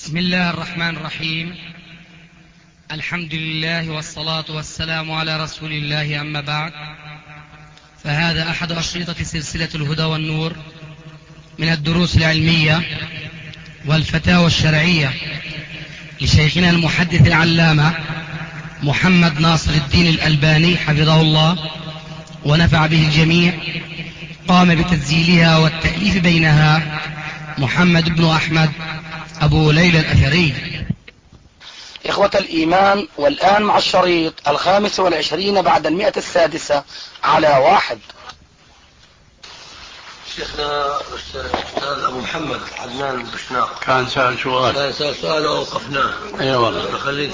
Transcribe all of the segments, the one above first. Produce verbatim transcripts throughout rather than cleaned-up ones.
بسم الله الرحمن الرحيم. الحمد لله والصلاة والسلام على رسول الله، أما بعد، فهذا أحد أشرطة سلسلة الهدى والنور من الدروس العلمية والفتاوى الشرعية لشيخنا المحدث العلامة محمد ناصر الدين الألباني حفظه الله ونفع به الجميع. قام بتسجيلها والتأليف بينها محمد بن أحمد أبو ليلى الأثري. إخوة الإيمان، والآن مع الشريط الخامس والعشرين بعد المئة السادسة على واحد. شيخنا الأستاذ أبو محمد عدنان بشناق كان سأل سؤال كان سأل سؤال ووقفناه. أي والله. خليك.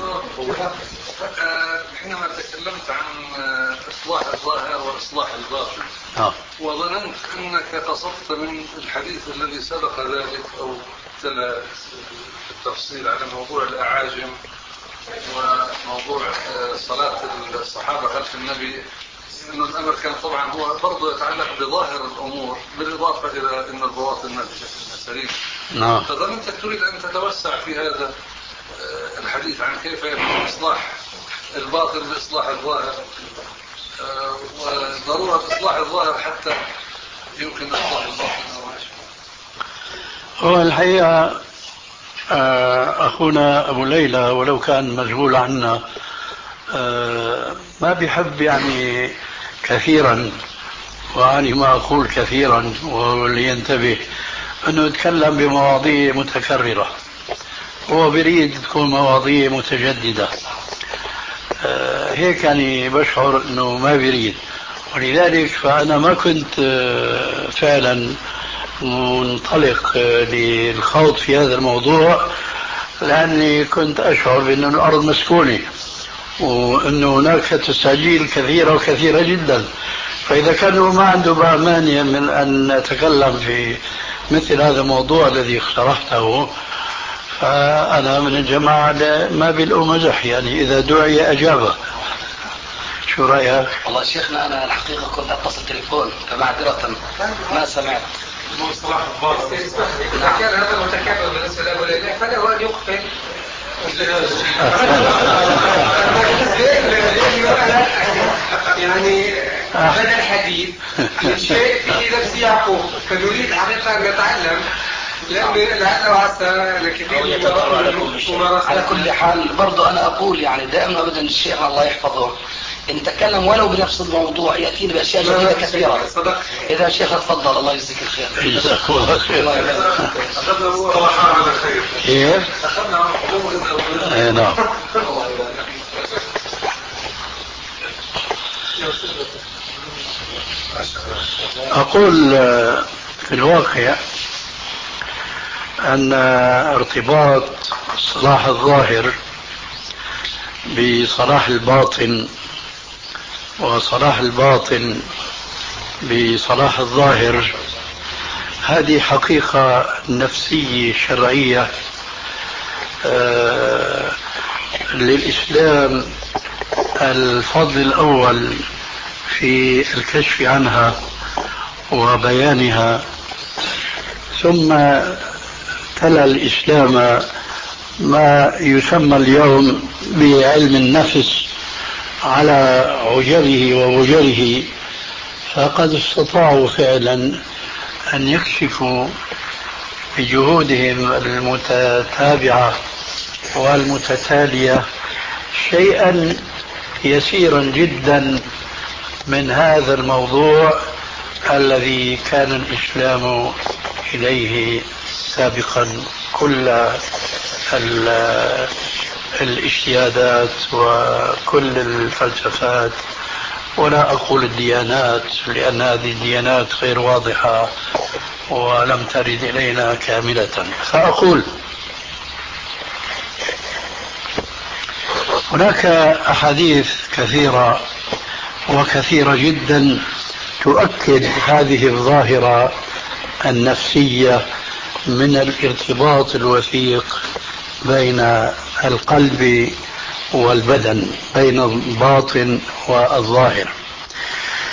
حينما تكلمت عن إصلاح الظاهر وإصلاح الباطن آه. وظننت أنك قصدت من الحديث الذي سبق ذلك أو تلا التفصيل على موضوع الأعاجم وموضوع صلاة الصحابة خلف النبي، أن الأمر كان طبعا هو برضه يتعلق بظاهر الأمور بالإضافة إلى أن البواطن ما بشكل سليم. نعم. فظننتك تريد أن تتوسع في هذا الحديث عن كيف يكون إصلاح الباطن بإصلاح الظاهر، وضرورة إصلاح الظاهر حتى يمكن إصلاح الباطن. هو الحقيقة أخونا أبو ليلى ولو كان مشغول عنا ما بيحب يعني كثيرا، وعني ما أقول كثيرا ولينتبه أنه يتكلم بمواضيع متكررة، هو بريد تكون مواضيع متجددة. هيك يعني بشعر أنه ما بريد، ولذلك فأنا ما كنت فعلا منطلق للخوض في هذا الموضوع، لأني كنت أشعر بأن الأرض مسكونة وأن هناك تساجيل كثيرة وكثيرة جدا، فإذا كانوا ما عنده مانع من أن نتكلم في مثل هذا الموضوع الذي اقترحته، فأنا من الجماعة ما بالأو مزح، يعني إذا دعي أجابه. شو رأيك؟ والله شيخنا أنا الحقيقة كنت أتصل تليفون فمعذرة ما سمعت. مصطلح الباطن إذا كان هذا متكرر بالنسبة لأبو ليلى فله أن يقفل. يعني هذا الحديث الشيء في نفس يعقوب، فنريد حقيقة أن نتعلم، لأن لعله عسى لكثير على كل حال برضو أنا أقول يعني دائما أبدا الشيخ الله يحفظه إن تكلم ولو بنفس الموضوع يأتينا بأشياء جديدة كثيرة. إذا شيخ تفضل، الله يجزيك الخير. جزاك الله خير. أخذنا مصطلحات على خير. كيف؟ أخذنا حكومة الأولاد. أي نعم. أقول في الواقع أن ارتباط صلاح الظاهر بصلاح الباطن وصلاح الباطن بصلاح الظاهر هذه حقيقة نفسية شرعية آه للإسلام الفضل الأول في الكشف عنها وبيانها، ثم تلا الإسلام ما يسمى اليوم بعلم النفس على عجبه ووجره، فقد استطاعوا فعلا أن يكشفوا بجهودهم المتتابعة والمتتالية شيئا يسيرا جدا من هذا الموضوع الذي كان الإسلام إليه سابقا كل الاجتهادات وكل الفلسفات، ولا أقول الديانات لأن هذه الديانات غير واضحة ولم ترد إلينا كاملة. فأقول هناك أحاديث كثيرة وكثيرة جدا تؤكد هذه الظاهرة النفسية من الارتباط الوثيق بين القلب والبدن، بين الباطن والظاهر.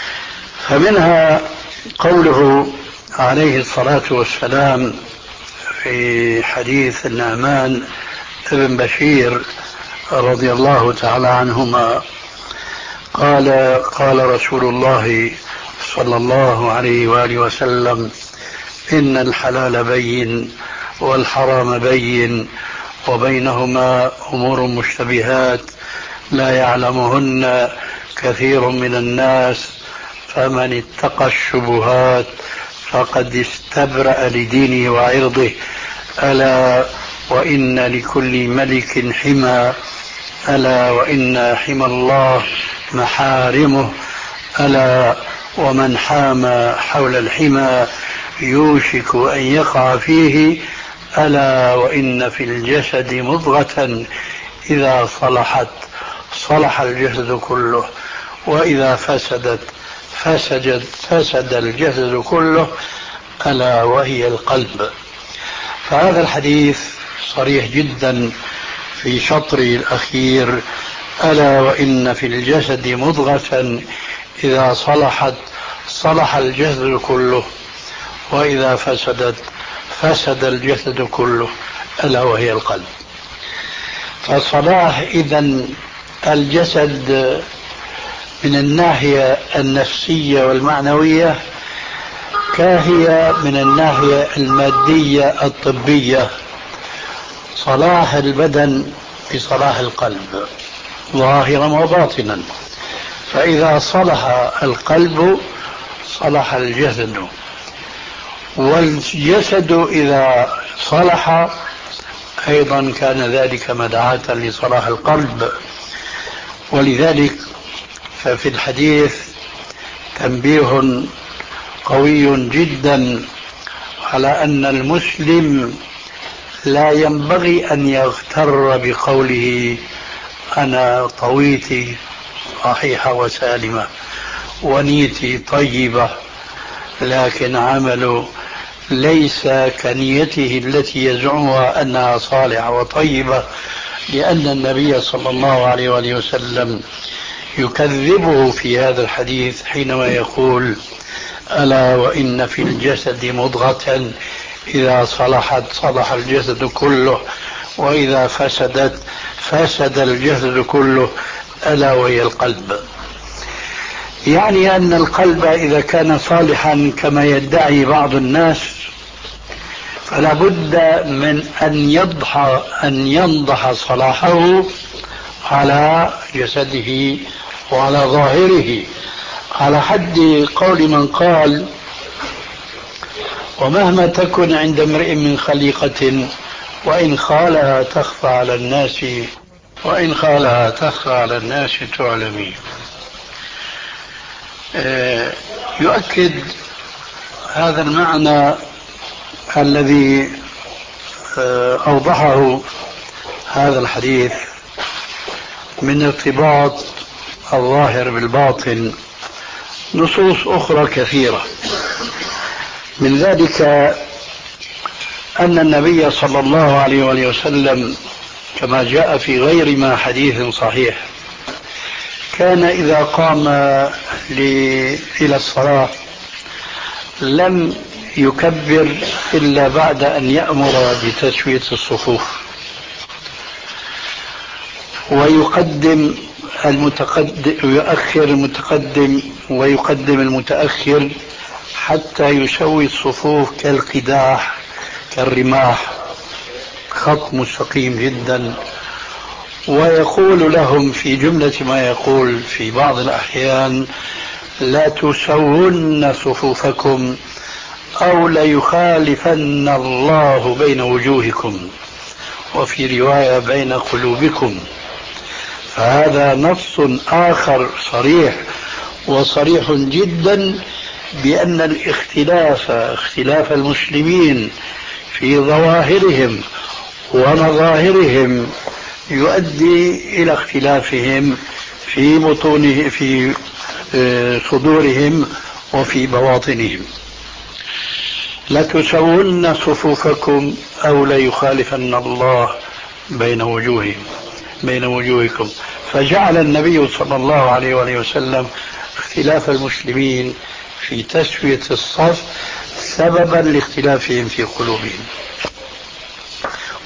فمنها قوله عليه الصلاة والسلام في حديث النعمان ابن بشير رضي الله تعالى عنهما قال قال رسول الله صلى الله عليه وآله وسلم: إن الحلال بين والحرام بين وبينهما أمور مشتبهات لا يعلمهن كثير من الناس فمن اتقى الشبهات فقد استبرأ لدينه وعرضه ألا وإن لكل ملك حمى ألا وإن حمى الله محارمه ألا ومن حام حول الحمى يوشك أن يقع فيه ألا وإن في الجسد مضغة إذا صلحت صلح الجسد كله وإذا فسدت فسد, فسد الجسد كله ألا وهي القلب. فهذا الحديث صريح جدا في شطر الأخير: ألا وإن في الجسد مضغة إذا صلحت صلح الجسد كله وإذا فسدت فسد الجسد كله ألا وهي القلب. فصلاح إذن الجسد من الناحية النفسية والمعنوية كاهي من الناحية المادية الطبية. صلاح البدن بصلاح القلب ظاهرا وباطنا، فإذا صلح القلب صلح الجسد، والجسد إذا صلح أيضا كان ذلك مدعاة لصلاح القلب. ولذلك ففي الحديث تنبيه قوي جدا على أن المسلم لا ينبغي أن يغتر بقوله أنا طويتي صحيحة وسالمة ونيتي طيبة، لكن عمله ليس كنيته التي يزعمها أنها صالحة وطيبة، لأن النبي صلى الله عليه وآله وسلم يكذبه في هذا الحديث حينما يقول: ألا وإن في الجسد مضغة إذا صلحت صلح الجسد كله وإذا فسدت فسد الجسد كله ألا وهي القلب. يعني أن القلب إذا كان صالحا كما يدعي بعض الناس فلا بد من أن يضح أن ينضح صلاحه على جسده وعلى ظاهره، على حد قول من قال: ومهما تكن عند امرئ من خليقة وإن خالها تخفى على الناس وإن خالها تخفى على الناس تعلمي. يؤكد هذا المعنى الذي أوضحه هذا الحديث من ارتباط الظاهر بالباطن نصوص أخرى كثيرة، من ذلك أن النبي صلى الله عليه وآله وسلم كما جاء في غير ما حديث صحيح كان إذا قام إلى الصلاة لم يكبر إلا بعد أن يأمر بتسوية الصفوف، ويقدم المتقدم ويؤخر المتقدم ويقدم المتأخر حتى يسوي الصفوف كالقداح كالرماح، خط مستقيم جدا. ويقول لهم في جملة ما يقول في بعض الأحيان: لا تسون صفوفكم أو ليخالفن الله بين وجوهكم، وفي رواية بين قلوبكم. فهذا نص آخر صريح وصريح جدا بأن الاختلاف اختلاف المسلمين في ظواهرهم ومظاهرهم يؤدي إلى اختلافهم في بطونه في صدورهم وفي بواطنهم. لتسون صفوفكم أو ليخالفن الله بين وجوههم بين وجوهكم. فجعل النبي صلى الله عليه وآله وسلم اختلاف المسلمين في تسوية الصف سببا لاختلافهم في قلوبهم.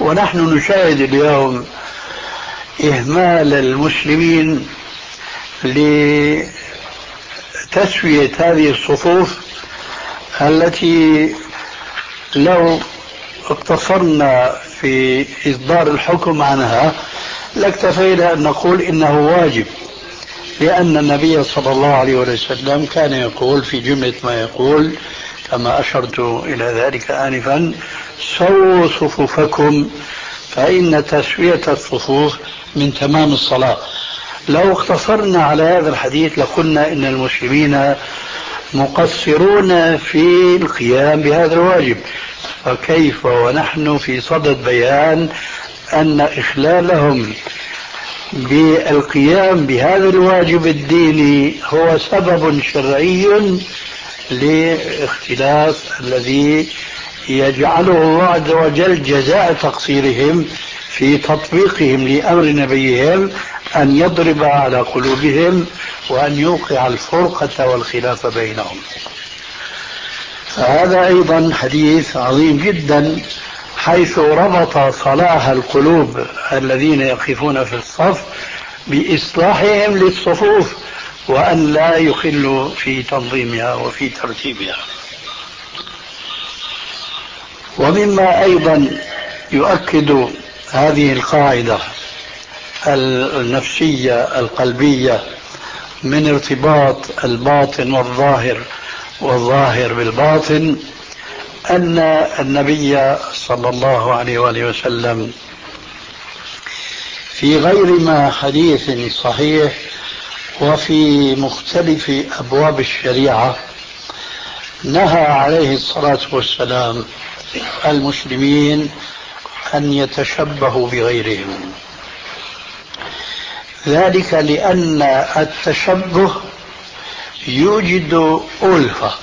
ونحن نشاهد اليوم إهمال المسلمين لتسوية هذه الصفوف التي لو اقتصرنا في إصدار الحكم عنها لاكتفينا أن نقول إنه واجب، لأن النبي صلى الله عليه وسلم كان يقول في جملة ما يقول كما أشرت إلى ذلك آنفا: سووا صفوفكم فإن تسوية الصفوف من تمام الصلاة. لو اقتصرنا على هذا الحديث لقلنا إن المسلمين مقصرون في القيام بهذا الواجب، فكيف ونحن في صدد بيان أن إخلالهم بالقيام بهذا الواجب الديني هو سبب شرعي لاختلاف الذي يجعله الله عز وجل جزاء تقصيرهم في تطبيقهم لأمر نبيهم أن يضرب على قلوبهم وأن يوقع الفرقة والخلاف بينهم. فهذا أيضا حديث عظيم جدا، حيث ربط صلاح القلوب الذين يقفون في الصف بإصلاحهم للصفوف وأن لا يخلوا في تنظيمها وفي ترتيبها. ومما أيضا يؤكد هذه القاعدة النفسية القلبية من ارتباط الباطن والظاهر والظاهر بالباطن أن النبي صلى الله عليه وآله وسلم في غير ما حديث صحيح وفي مختلف أبواب الشريعة نهى عليه الصلاة والسلام المسلمين أن يتشبهوا بغيرهم، ذلك لأن التشبه يوجد ألفة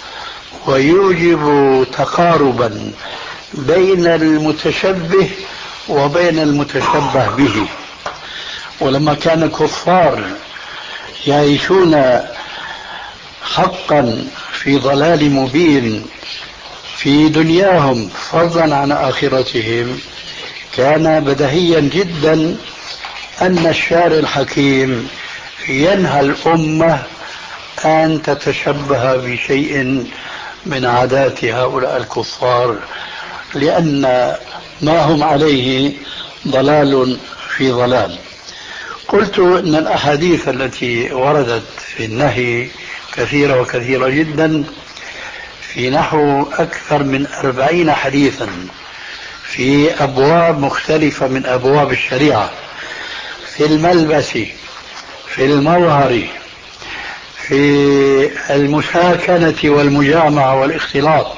ويوجب تقاربا بين المتشبه وبين المتشبه به. ولما كان الكفار يعيشون حقا في ضلال مبين في دنياهم فضلا عن آخرتهم، كان بديهيا جدا أن الشارع الحكيم ينهى الأمة أن تتشبه بشيء من عادات هؤلاء الكفار، لأن ما هم عليه ضلال في ضلال. قلت إن الأحاديث التي وردت في النهي كثيرة وكثيرة جدا، في نحو أكثر من أربعين حديثا في أبواب مختلفة من أبواب الشريعة، في الملبس، في المظهر، في المساكنة والمجامعة والاختلاط،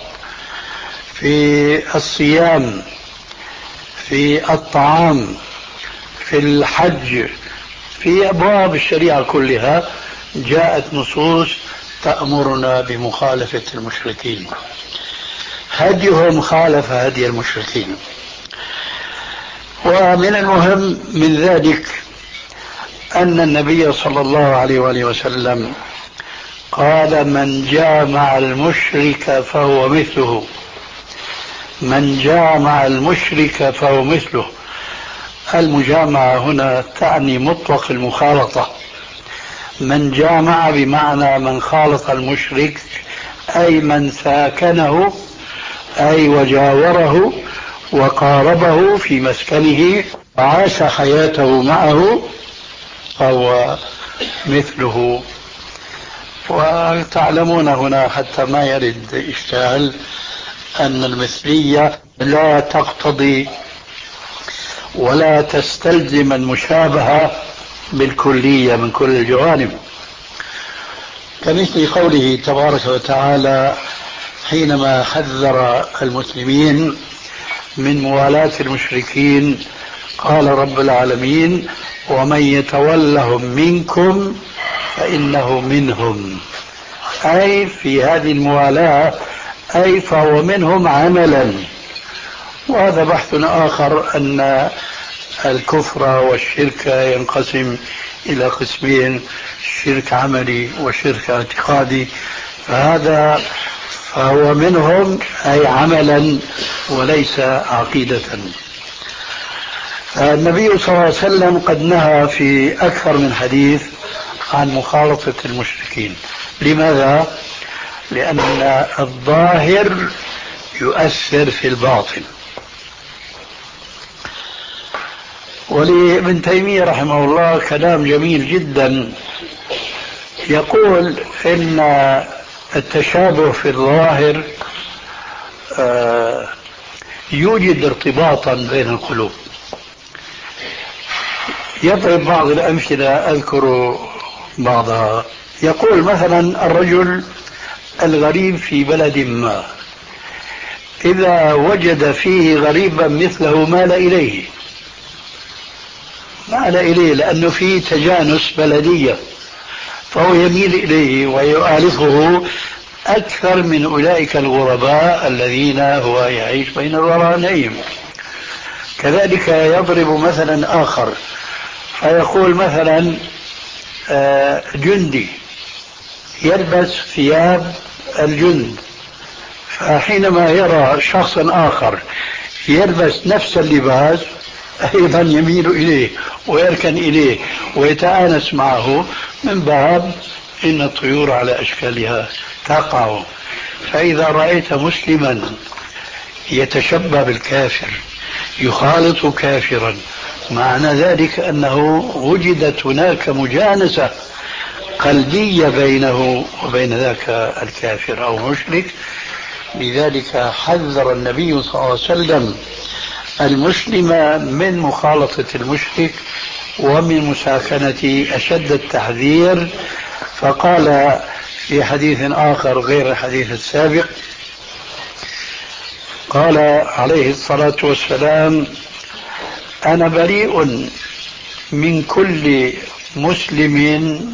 في الصيام، في الطعام، في الحج، في أبواب الشريعة كلها جاءت نصوص تأمرنا بمخالفة المشركين. هديهم خالف هدي المشركين. ومن المهم من ذلك أن النبي صلى الله عليه وآله وسلم قال: من جامع المشرك فهو مثله. من جامع المشرك فهو مثله. المجامعة هنا تعني مطلق المخالطة. من جامع بمعنى من خالط المشرك، أي من ساكنه، أي وجاوره وقاربه في مسكنه وعاش حياته معه، فهو مثله. وتعلمون هنا حتى ما يرد إشكال أن المثلية لا تقتضي ولا تستلزم المشابهة بالكلية من كل الجوانب، كمثل قوله تبارك وتعالى حينما حذر المسلمين من موالاة المشركين قال رب العالمين: ومن يتولهم منكم فإنه منهم. أي في هذه الموالاة، أي فهو منهم عملا. وهذا بحث آخر أن الكفر والشرك ينقسم إلى قسمين: شرك عملي وشرك اعتقادي. فهذا فهو منهم أي عملا وليس عقيدة. النبي صلى الله عليه وسلم قد نهى في أكثر من حديث عن مخالطة المشركين. لماذا؟ لأن الظاهر يؤثر في الباطن. ولابن تيمية رحمه الله كلام جميل جدا، يقول إن التشابه في الظاهر يوجد ارتباطا بين القلوب. يضرب بعض الأمثلة أذكر بعضها. يقول مثلا الرجل الغريب في بلد ما إذا وجد فيه غريبا مثله مال إليه، مال إليه لأنه فيه تجانس بلدية، فهو يميل إليه ويؤالفه أكثر من أولئك الغرباء الذين هو يعيش بين ظهرانيهم. كذلك يضرب مثلا آخر فيقول مثلا جندي يلبس ثياب الجند، فحينما يرى شخصا آخر يلبس نفس اللباس أيضا يميل إليه ويركن إليه ويتآنس معه، من باب إن الطيور على أشكالها تقع. فإذا رأيت مسلما يتشبه بالكافر يخالط كافرا، معنى ذلك أنه وجدت هناك مجانسة قلبية بينه وبين ذاك الكافر أو مشرك. لذلك حذر النبي صلى الله عليه وسلم المسلم من مخالطة المشرك ومن مساكنة أشد التحذير، فقال في حديث آخر غير الحديث السابق، قال عليه الصلاة والسلام: أنا بريء من كل مسلم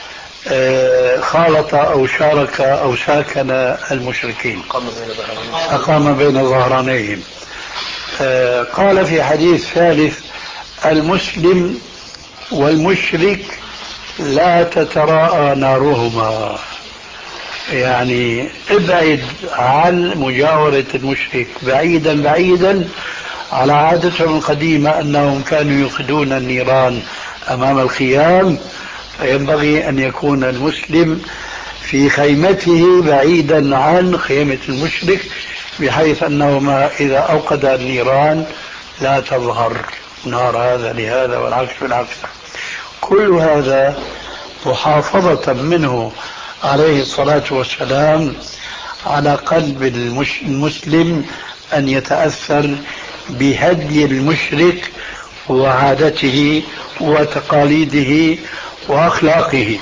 خالط أو شارك أو ساكن المشركين، أقام بين ظهرانيهم. قال في حديث ثالث: المسلم والمشرك لا تتراءى نارهما، يعني ابعد عن مجاورة المشرك بعيدا بعيدا. على عادتهم القديمة أنهم كانوا يوقدون النيران أمام الخيام، فينبغي أن يكون المسلم في خيمته بعيدا عن خيمة المشرك، بحيث أنه ما إذا أوقد النيران لا تظهر نار هذا لهذا والعكس بالعكس. كل هذا محافظة منه عليه الصلاة والسلام على قلب المسلم أن يتأثر بهدي المشرك وعادته وتقاليده وأخلاقه.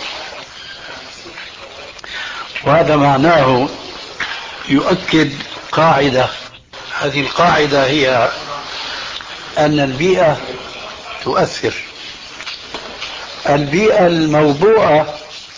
وهذا معناه يؤكد قاعدة، هذه القاعدة هي أن البيئة تؤثر. البيئة الموضوعة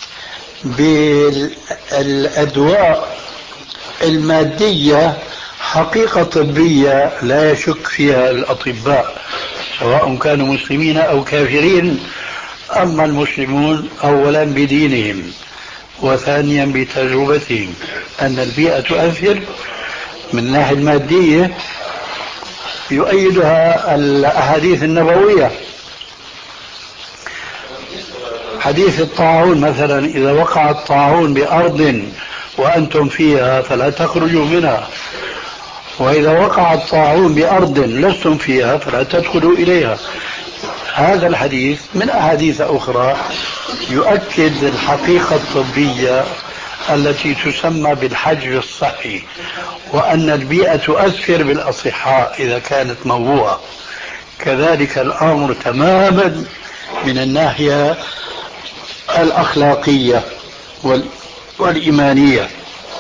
بالأدواء المادية حقيقة طبية لا يشك فيها الأطباء سواء كانوا مسلمين أو كافرين. أما المسلمون أولا بدينهم وثانيا بتجربتهم أن البيئة تؤثر. من الناحية المادية يؤيدها الأحاديث النبوية، حديث الطاعون مثلا: إذا وقع الطاعون بأرض وأنتم فيها فلا تخرجوا منها، وإذا وقع الطاعون بأرض لستم فيها فلا تدخلوا إليها. هذا الحديث من أحاديث أخرى يؤكد الحقيقة الطبية التي تسمى بالحجر الصحي، وأن البيئة تؤثر بالأصحاء إذا كانت موضوعة. كذلك الأمر تماما من الناحية الأخلاقية والإيمانية.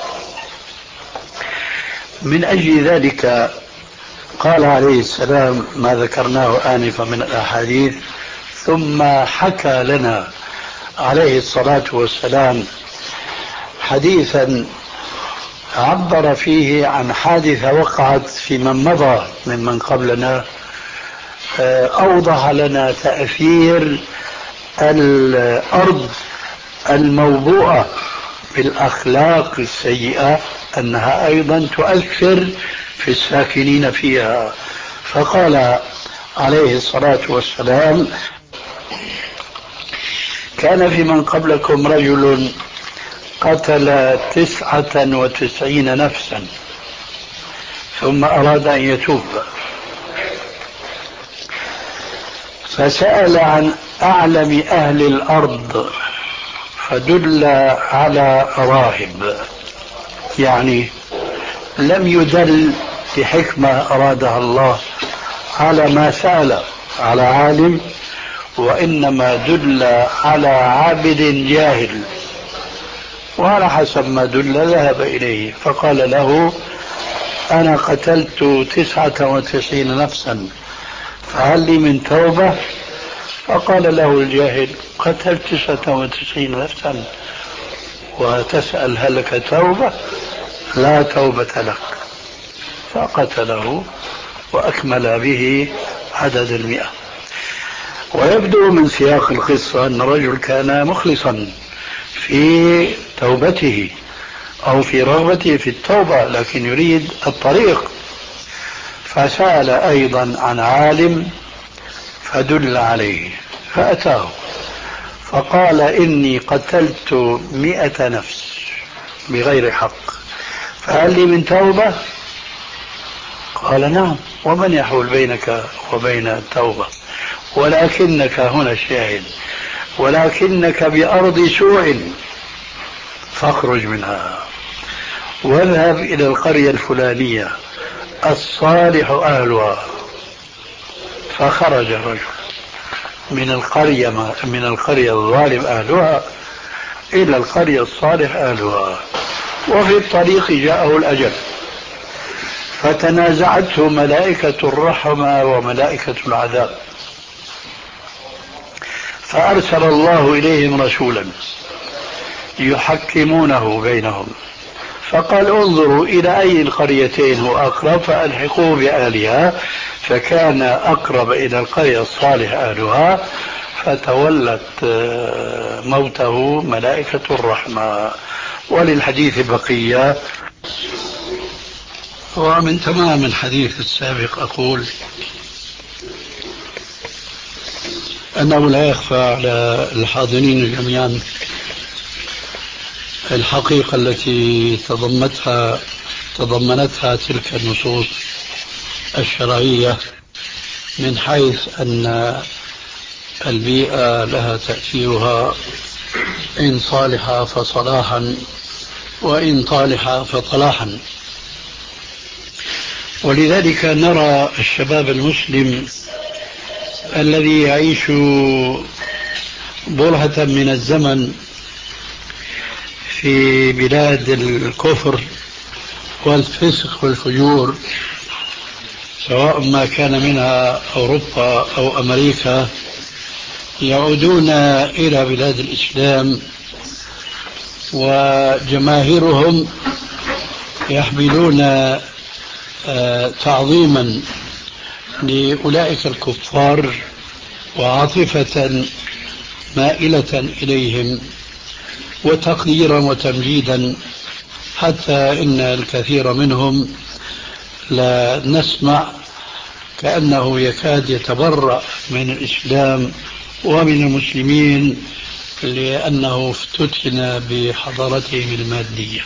من أجل ذلك قال عليه السلام ما ذكرناه آنفا من الأحاديث، ثم حكى لنا عليه الصلاة والسلام حديثا عبر فيه عن حادثة وقعت في من مضى ممن قبلنا، أوضح لنا تأثير الأرض الموضوعة بالأخلاق السيئة، أنها أيضا تؤثر في الساكنين فيها. فقال عليه الصلاة والسلام: كان في من قبلكم رجل قتل تسعة وتسعين نفسا ثم أراد أن يتوب، فسأل عن أعلم أهل الأرض فدل على راهب، يعني لم يدل بحكمة أرادها الله على ما سأل على عالم، وإنما دل على عابد جاهل، وعلى حسب ما دل ذهب إليه فقال له: أنا قتلت تسعة وتسعين نفسا فهل لي من توبة؟ فقال له الجاهل: قتلت تسعة وتسعين نفسا وتسأل هل لك توبة؟ لا توبة لك. فقتله وأكمل به عدد المئة. ويبدو من سياق القصة أن الرجل كان مخلصا في توبته أو في رغبته في التوبة، لكن يريد الطريق، فسأل أيضا عن عالم فدل عليه فأتاه فقال: إني قتلت مئة نفس بغير حق فهل لي من توبة؟ قال: نعم، ومن يحول بينك وبين التوبة؟ ولكنك هنا الشاهد: ولكنك بأرض سوء فاخرج منها واذهب إلى القرية الفلانية الصالح أهلها. فخرج الرجل من القرية من القرية الظالم أهلها إلى القرية الصالح أهلها، وفي الطريق جاءه الأجل فتنازعته ملائكة الرحمة وملائكة العذاب، فأرسل الله إليهم رسولا يحكمونه بينهم، فقال: انظروا إلى أي القريتين هو أقرب فألحقوه بأهلها، فكان أقرب إلى القرية الصالح أهلها، فتولت موته ملائكة الرحمة. وللحديث بقية. ومن تمام الحديث السابق أقول أنه لا يخفى على الحاضرين جميعا الحقيقة التي تضمنتها تضمنتها تلك النصوص الشرعية، من حيث أن البيئة لها تأثيرها، إن صالحة فصلاحا وإن طالحة فطلاحا. ولذلك نرى الشباب المسلم الذي يعيش برهة من الزمن في بلاد الكفر والفسق والفجور، سواء ما كان منها أوروبا أو أمريكا، يعودون إلى بلاد الإسلام وجماهيرهم يحملون تعظيما لأولئك الكفار وعاطفة مائلة إليهم وتقديرا وتمجيدا، حتى إن الكثير منهم لا نسمع كأنه يكاد يتبرأ من الإسلام ومن المسلمين لأنه افتتن بحضارتهم المادية.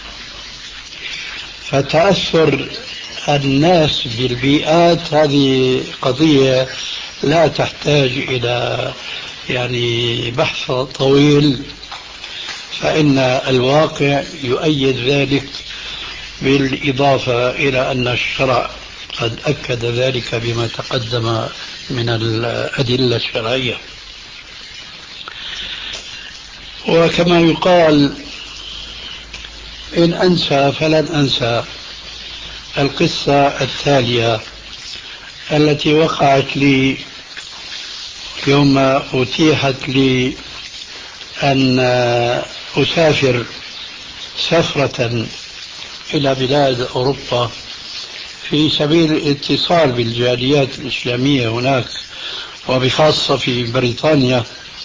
فتأثر الناس بالبيئات هذه قضية لا تحتاج إلى يعني بحث طويل، فإن الواقع يؤيد ذلك، بالإضافة إلى أن الشرع قد أكد ذلك بما تقدم من الأدلة الشرعية. وكما يقال: إن أنسى فلن أنسى القصة التالية التي وقعت لي يوم أتيحت لي أن أسافر سفرة إلى بلاد أوروبا في سبيل الاتصال بالجاليات الإسلامية هناك، وبخاصة في بريطانيا.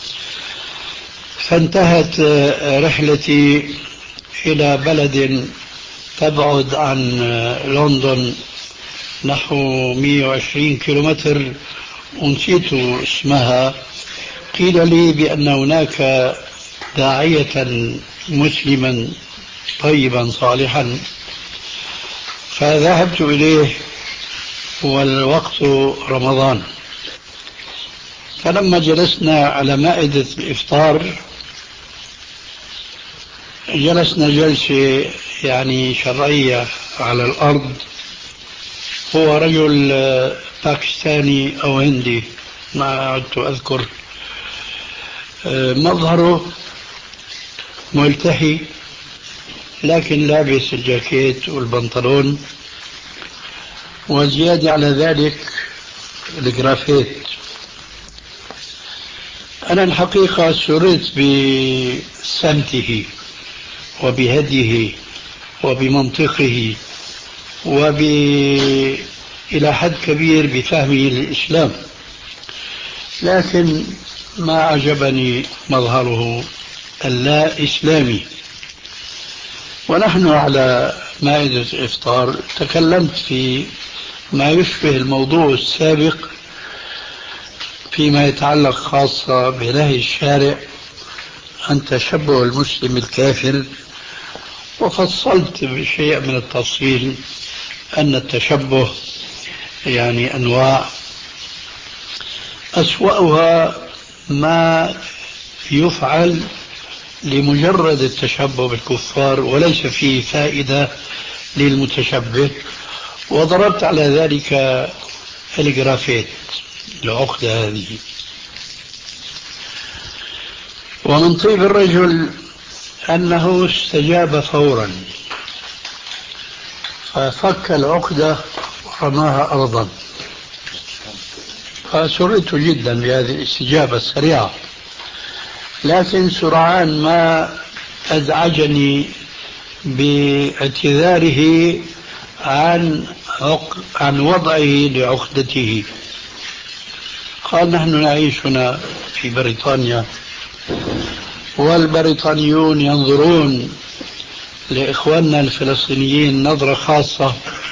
فانتهت رحلتي إلى بلد تبعد عن لندن نحو مئة وعشرين كيلومتر، ونسيت اسمها، قيل لي بأن هناك داعية مسلما طيبا صالحا، فذهبت إليه والوقت رمضان. فلما جلسنا على مائدة الإفطار جلسنا جلسة يعني شرعية على الأرض. هو رجل باكستاني أو هندي ما عدت أذكر، مظهره ملتحي لكن لابس الجاكيت والبنطلون، وزيادة على ذلك الجرافيت. أنا الحقيقة سررت بسمته وبهديه وبمنطقه وب إلى حد كبير بفهمه للإسلام، لكن ما عجبني مظهره اللا إسلامي. ونحن على مائدة الإفطار تكلمت في ما يشبه الموضوع السابق فيما يتعلق خاصة بنهي الشارع عن تشبه المسلم الكافر، وفصلت بشيء من التفصيل أن التشبه يعني أنواع، أسوأها ما يفعل لمجرد التشبه بالكفار وليس فيه فائدة للمتشبه، وضربت على ذلك الجرافيت العقدة هذه. ومن طيب الرجل أنه استجاب فورا، ففك العقدة ورماها أرضا، فسررت جدا بهذه الاستجابة السريعة. لكن سرعان ما أزعجني باعتذاره عن عن وضعه لعقدته. قال: نحن نعيش هنا في بريطانيا، والبريطانيون ينظرون لإخواننا الفلسطينيين نظرة خاصة،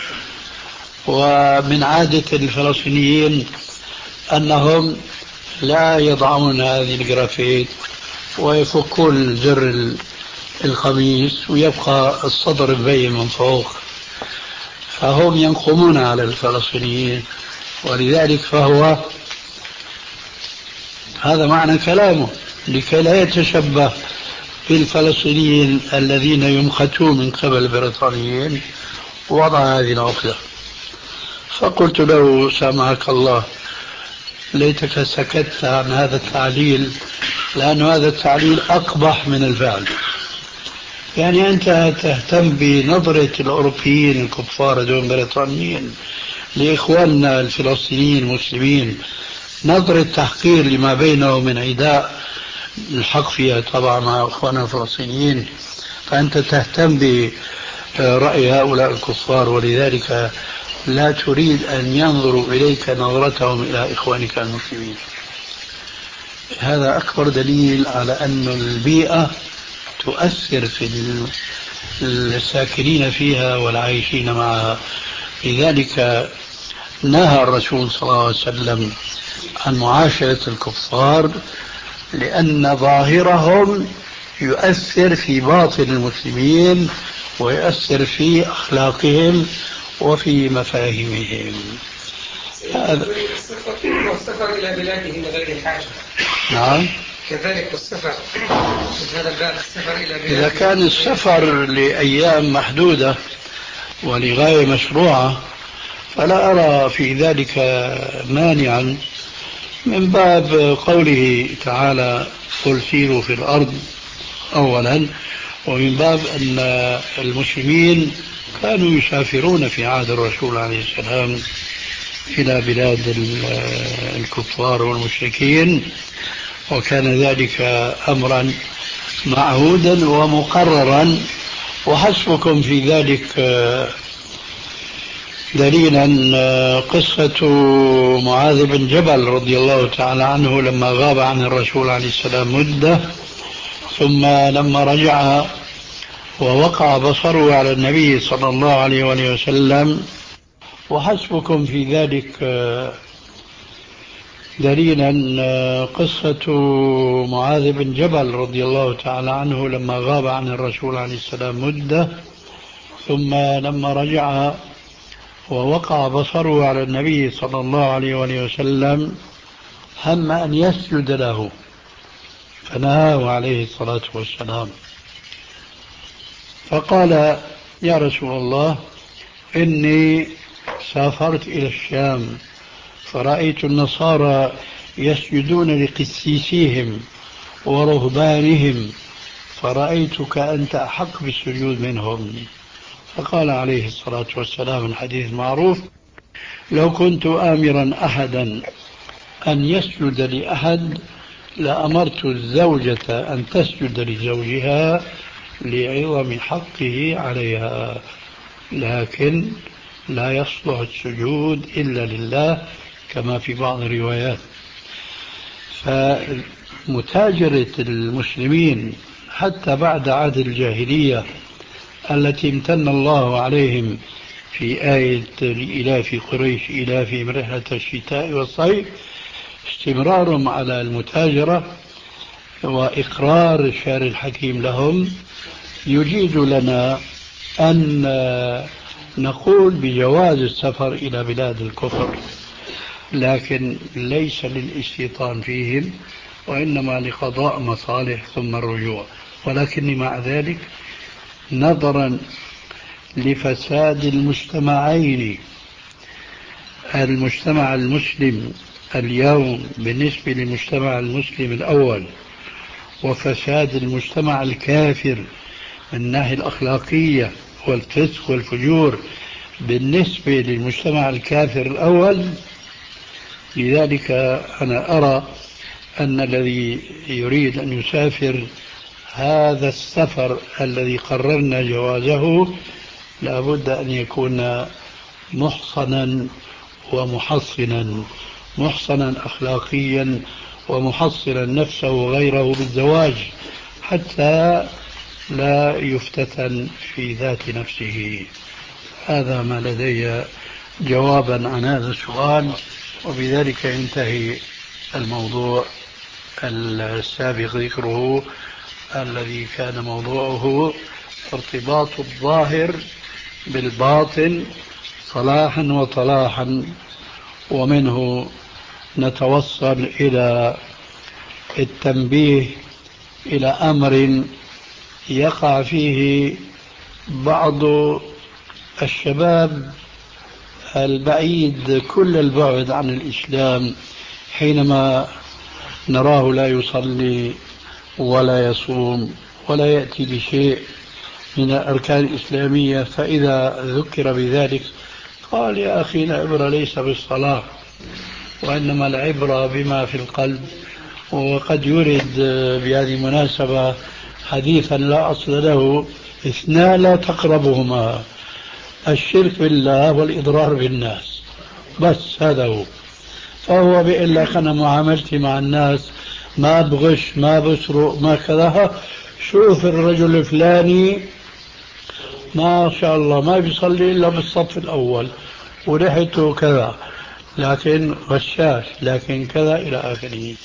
ومن عادة الفلسطينيين أنهم لا يضعون هذه الجرافيت ويفكون زر القميص ويبقى الصدر مبين من فوق، فهم ينقمون على الفلسطينيين. ولذلك فهو هذا معنى كلامه، لكي لا يتشبه بالفلسطينيين الذين يمقتون من قبل البريطانيين وضع هذه العقدة. فقلت له: سامحك الله، ليتك سكت عن هذا التعليل، لأن هذا التعليل أقبح من الفعل. يعني أنت تهتم بنظرة الأوروبيين الكفار دون بريطانيين لإخواننا الفلسطينيين المسلمين، نظرة تحقير لما بينه من عداء الحق فيها طبعا مع إخواننا الفلسطينيين، فأنت تهتم برأي هؤلاء الكفار، ولذلك لا تريد أن ينظروا إليك نظرتهم إلى إخوانك المسلمين. هذا أكبر دليل على أن البيئة تؤثر في الساكنين فيها والعايشين معها. لذلك نهى الرسول صلى الله عليه وسلم عن معاشرة الكفار، لأن ظاهرهم يؤثر في باطن المسلمين ويؤثر في أخلاقهم وفي مفاهيمهم. هذا والسفر إلى بلادهم لغير الحاجة. نعم، كذلك السفر من هذا الباب، السفر إلى بلادهم. إذا كان السفر لأيام محدودة ولغاية مشروعة فلا أرى في ذلك مانعا، من باب قوله تعالى: قل سيروا في الأرض أولا، ومن باب أن المسلمين كانوا يسافرون في عهد الرسول عليه السلام إلى بلاد الكفار والمشركين، وكان ذلك أمرا معهودا ومقررا. وحسبكم في ذلك دليلا قصة معاذ بن جبل رضي الله تعالى عنه لما غاب عن الرسول عليه السلام مدة، ثم لما رجع ووقع بصره على النبي صلى الله عليه وآله وسلم. وحسبكم في ذلك دليلا قصة معاذ بن جبل رضي الله تعالى عنه لما غاب عن الرسول عليه السلام مدة، ثم لما رجع ووقع بصره على النبي صلى الله عليه وآله وسلم هم أن يسجد له فنهاه عليه الصلاة والسلام، فقال: يا رسول الله، إني سافرت إلى الشام فرأيت النصارى يسجدون لقسيسيهم ورهبانهم، فرأيتك أنت أحق بالسجود منهم. فقال عليه الصلاة والسلام الحديث المعروف: لو كنت آمرا أحدا أن يسجد لأحد لأمرت الزوجة أن تسجد لزوجها لعظم حقه عليها، لكن لا يصلح السجود إلا لله كما في بعض الروايات. فمتاجرة المسلمين حتى بعد عهد الجاهلية التي امتن الله عليهم في آية لإلاف قريش إلافهم رحلة الشتاء والصيف، استمرارهم على المتاجرة وإقرار الشارع الحكيم لهم يجيز لنا أن نقول بجواز السفر إلى بلاد الكفر، لكن ليس للاستيطان فيهم وإنما لقضاء مصالح ثم الرجوع. ولكن مع ذلك نظرا لفساد المجتمعين، المجتمع المسلم اليوم بالنسبة للمجتمع المسلم الأول، وفساد المجتمع الكافر من الناحية الأخلاقية والفسق والفجور بالنسبة للمجتمع الكافر الأول، لذلك أنا أرى أن الذي يريد أن يسافر هذا السفر الذي قررنا جوازه لابد أن يكون محصنا ومحصنا، محصنا أخلاقيا ومحصنا نفسه وغيره بالزواج حتى لا يفتتن في ذات نفسه. هذا ما لدي جوابا عن هذا السؤال، وبذلك ينتهي الموضوع السابق ذكره الذي كان موضوعه ارتباط الظاهر بالباطن صلاحا وطلاحا، ومنه نتوصل إلى التنبيه إلى أمر يقع فيه بعض الشباب البعيد كل البعد عن الإسلام، حينما نراه لا يصلي ولا يصوم ولا يأتي بشيء من الأركان الإسلامية، فإذا ذكر بذلك قال: يا أخي، العبرة ليس بالصلاة وإنما العبرة بما في القلب. وقد يرد بهذه المناسبة حديثا لا أصل له: اثنان لا تقربهما، الشرك بالله والإضرار بالناس، بس هذا هو. فهو بيقول لك أنا معاملتي مع الناس ما بغش ما بسرق ما كذا، شوف الرجل الفلاني ما شاء الله ما بيصلي إلا بالصف الأول وريحته كذا، لكن غشاش، لكن كذا إلى آخره.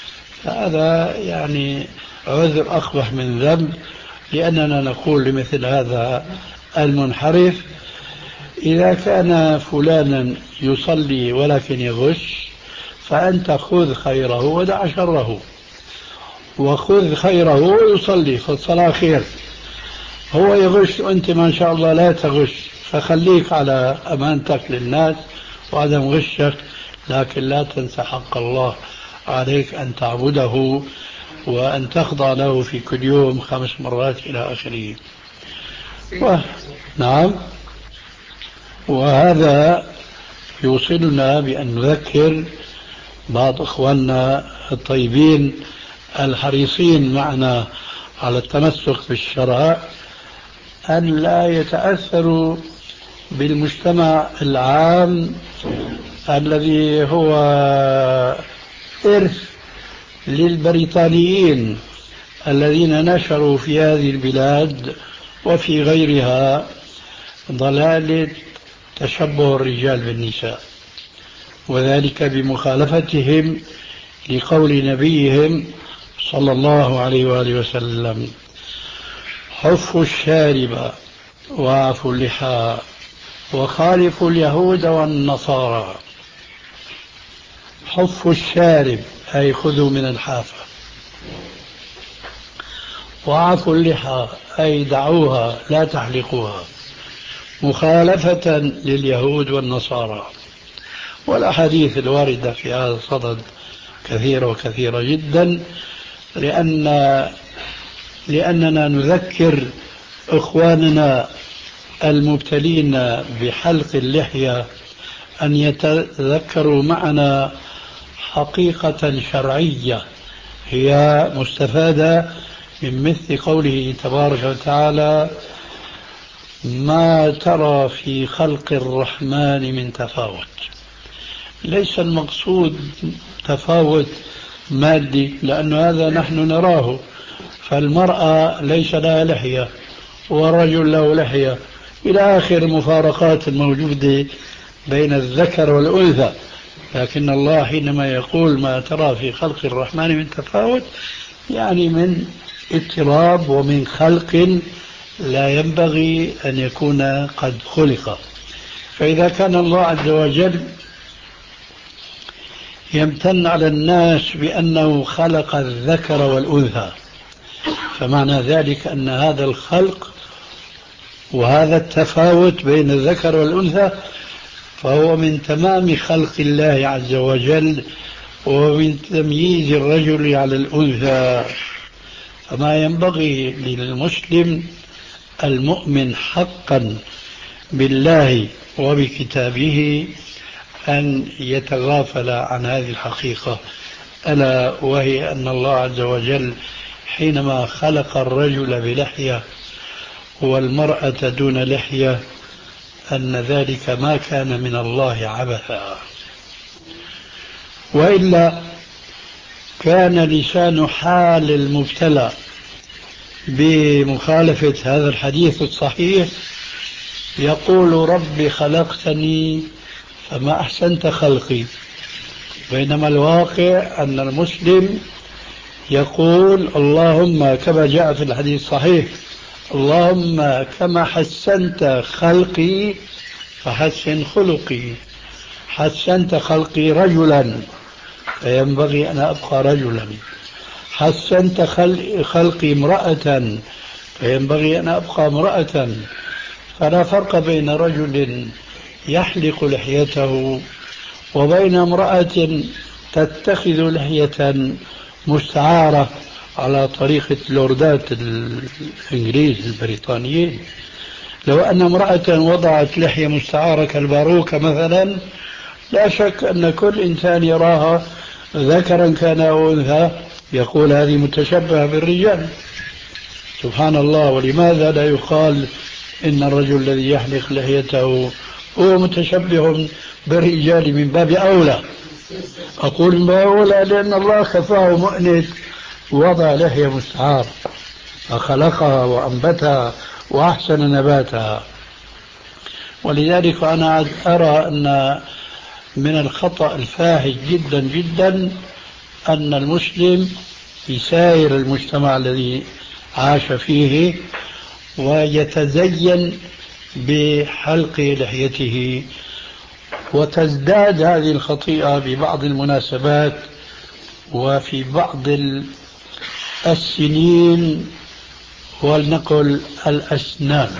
هذا يعني عذر أقبح من ذنب، لأننا نقول لمثل هذا المنحرف: إذا كان فلانا يصلي ولكن يغش فأنت خذ خيره ودع شره، وخذ خيره ويصلي، فالصلاة خير. هو يغش وأنت ما شاء الله لا تغش، فخليك على أمانتك للناس وعدم غشك، لكن لا تنسى حق الله عليك أن تعبده وأن تخضع له في كل يوم خمس مرات إلى آخره. و... نعم. وهذا يوصلنا بأن نذكر بعض إخواننا الطيبين الحريصين معنا على التمسك بالشرع أن لا يتأثروا بالمجتمع العام الذي هو إرث للبريطانيين الذين نشروا في هذه البلاد وفي غيرها ضلالة تشبه الرجال بالنساء. وذلك بمخالفتهم لقول نبيهم صلى الله عليه وآله وسلم: حفوا الشارب وعفوا اللحى وخالفوا اليهود والنصارى. حفوا الشارب أي خذوا من الحافة، وعفوا اللحى أي دعوها لا تحلقوها، مخالفة لليهود والنصارى. والأحاديث الواردة في هذا الصدد كثيرة وكثيرة جدا، لأن لأننا نذكر إخواننا المبتلين بحلق اللحية أن يتذكروا معنا حقيقة شرعية هي مستفادة من مثل قوله تبارك وتعالى: ما ترى في خلق الرحمن من تفاوت. ليس المقصود تفاوت مادي، لأن هذا نحن نراه، فالمرأة ليس لها لحية والرجل له لحية إلى آخر المفارقات الموجودة بين الذكر والأنثى. لكن الله حينما يقول ما ترى في خلق الرحمن من تفاوت، يعني من اضطراب ومن خلق لا ينبغي أن يكون قد خلق. فإذا كان الله عز وجل يمتن على الناس بأنه خلق الذكر والأنثى، فمعنى ذلك أن هذا الخلق وهذا التفاوت بين الذكر والأنثى فهو من تمام خلق الله عز وجل ومن تمييز الرجل على الأنثى. فما ينبغي للمسلم المؤمن حقا بالله وبكتابه أن يتغافل عن هذه الحقيقة، ألا وهي أن الله عز وجل حينما خلق الرجل بلحية والمرأة دون لحية أن ذلك ما كان من الله عبثا، وإلا كان لسان حال المبتلى بمخالفة هذا الحديث الصحيح يقول: ربي خلقتني فما أحسنت خلقي، بينما الواقع أن المسلم يقول: اللهم كما جاء في الحديث الصحيح: اللهم كما حسنت خلقي فحسن خلقي. حسنت خلقي رجلا فينبغي أن أبقى رجلا، حسنت خلقي امرأة فينبغي أن أبقى امرأة. فلا فرق بين رجل يحلق لحيته وبين امرأة تتخذ لحية مستعارة على طريقة لوردات الإنجليز البريطانيين. لو أن امرأة وضعت لحية مستعارة كالباروكة مثلا، لا شك أن كل إنسان يراها ذكرا كان أو أنثى يقول هذه متشبهة بالرجال. سبحان الله. ولماذا لا يقال إن الرجل الذي يحلق لحيته هو متشبه بالرجال من باب أولى؟ أقول من باب أولى لأن الله خفاه مؤنث وضع لحية مستعار فخلقها وأنبتها وأحسن نباتها. ولذلك أنا أرى أن من الخطأ الفاحش جدا جدا أن المسلم في سائر المجتمع الذي عاش فيه ويتزين بحلق لحيته، وتزداد هذه الخطيئة ببعض المناسبات وفي بعض السنين ولنقل الأسنان.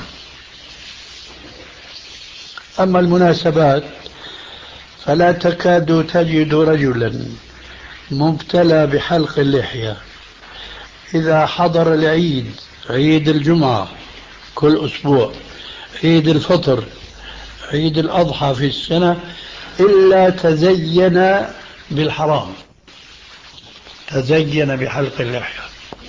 أما المناسبات فلا تكاد تجد رجلا مبتلى بحلق اللحية إذا حضر العيد، عيد الجمعة كل أسبوع، عيد الفطر، عيد الأضحى في السنة، إلا تزين بالحرام، تزين بحلق اللحية.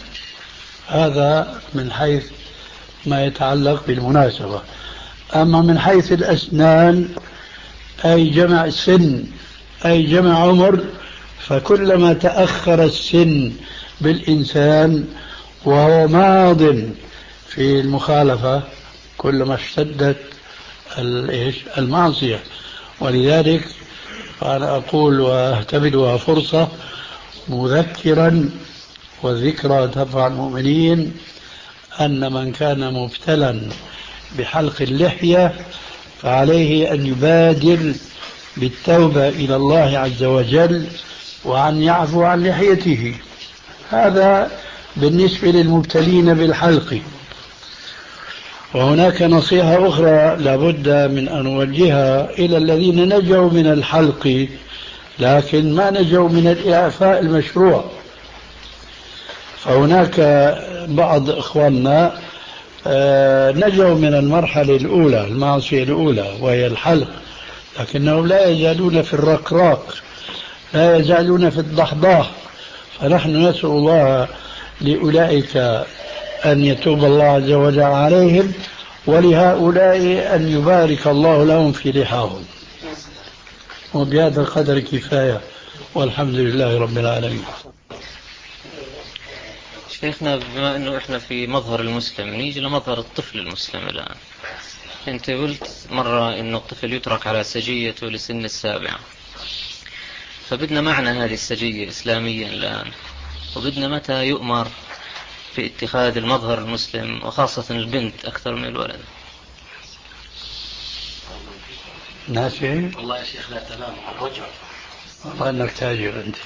هذا من حيث ما يتعلق بالمناسبة. أما من حيث الأسنان أي جمع سن أي جمع عمر، فكلما تأخر السن بالإنسان وهو ماض في المخالفة كلما اشتدت المعصية. ولذلك فأنا أقول وأهتبلها فرصة مذكرا، والذكرى تنفع المؤمنين، أن من كان مبتلا بحلق اللحية فعليه أن يبادر بالتوبة إلى الله عز وجل وأن يعفو عن لحيته. هذا بالنسبة للمبتلين بالحلق. وهناك نصيحة أخرى لابد من أن نوجهها إلى الذين نجوا من الحلق لكن ما نجوا من الإعفاء المشروع. فهناك بعض إخواننا نجوا من المرحلة الأولى، المعصية الأولى وهي الحلق، لكنهم لا يزالون في الرقراق، لا يزالون في الضحضاح. فنحن نسأل الله لأولئك أن يتوب الله عز وجل عليهم، ولهؤلاء أن يبارك الله لهم في لحاهم. وبهذا القدر كفاية، والحمد لله رب العالمين. شيخنا، بما أنه إحنا في مظهر المسلم، نيجي لمظهر الطفل المسلم الآن. أنت قلت مرة أنه الطفل يترك على سجيته لسن السابعة، فبدنا معنى هذه السجية إسلاميا الآن، وبدنا متى يؤمر في اتخاذ المظهر المسلم، وخاصة البنت أكثر من الولد. ناسي؟ والله يا شيخ لا تنام الرجل. والله أنك تاجر أنت.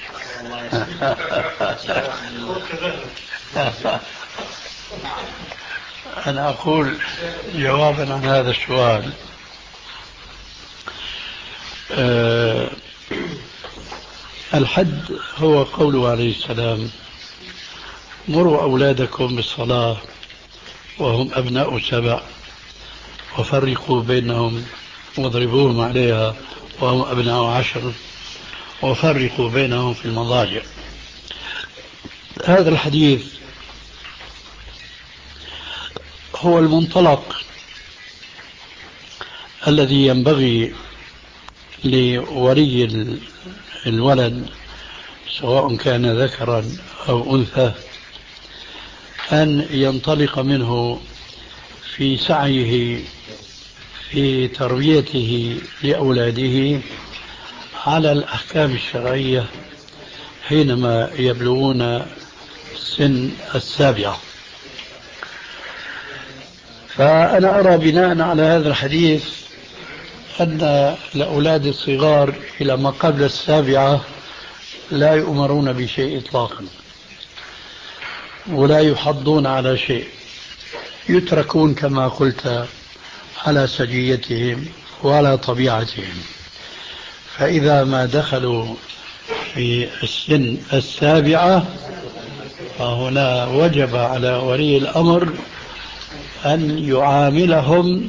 أنا أقول جوابا عن هذا السؤال، أه الحد هو قوله عليه السلام: مروا أولادكم بالصلاة وهم أبناء سبع وفرقوا بينهم واضربوهم عليها وهم أبناء عشر وفرقوا بينهم في المضاجع. هذا الحديث هو المنطلق الذي ينبغي لولي الولد سواء كان ذكرا أو أنثى أن ينطلق منه في سعيه في تربيته لأولاده على الأحكام الشرعية حينما يبلغون سن السابعة. فأنا أرى بناء على هذا الحديث أن الأولاد الصغار إلى ما قبل السابعة لا يؤمرون بشيء إطلاقا، ولا يحضون على شيء، يتركون كما قلت على سجيتهم وعلى طبيعتهم. فإذا ما دخلوا في السن السابعة فهنا وجب على ولي الأمر أن يعاملهم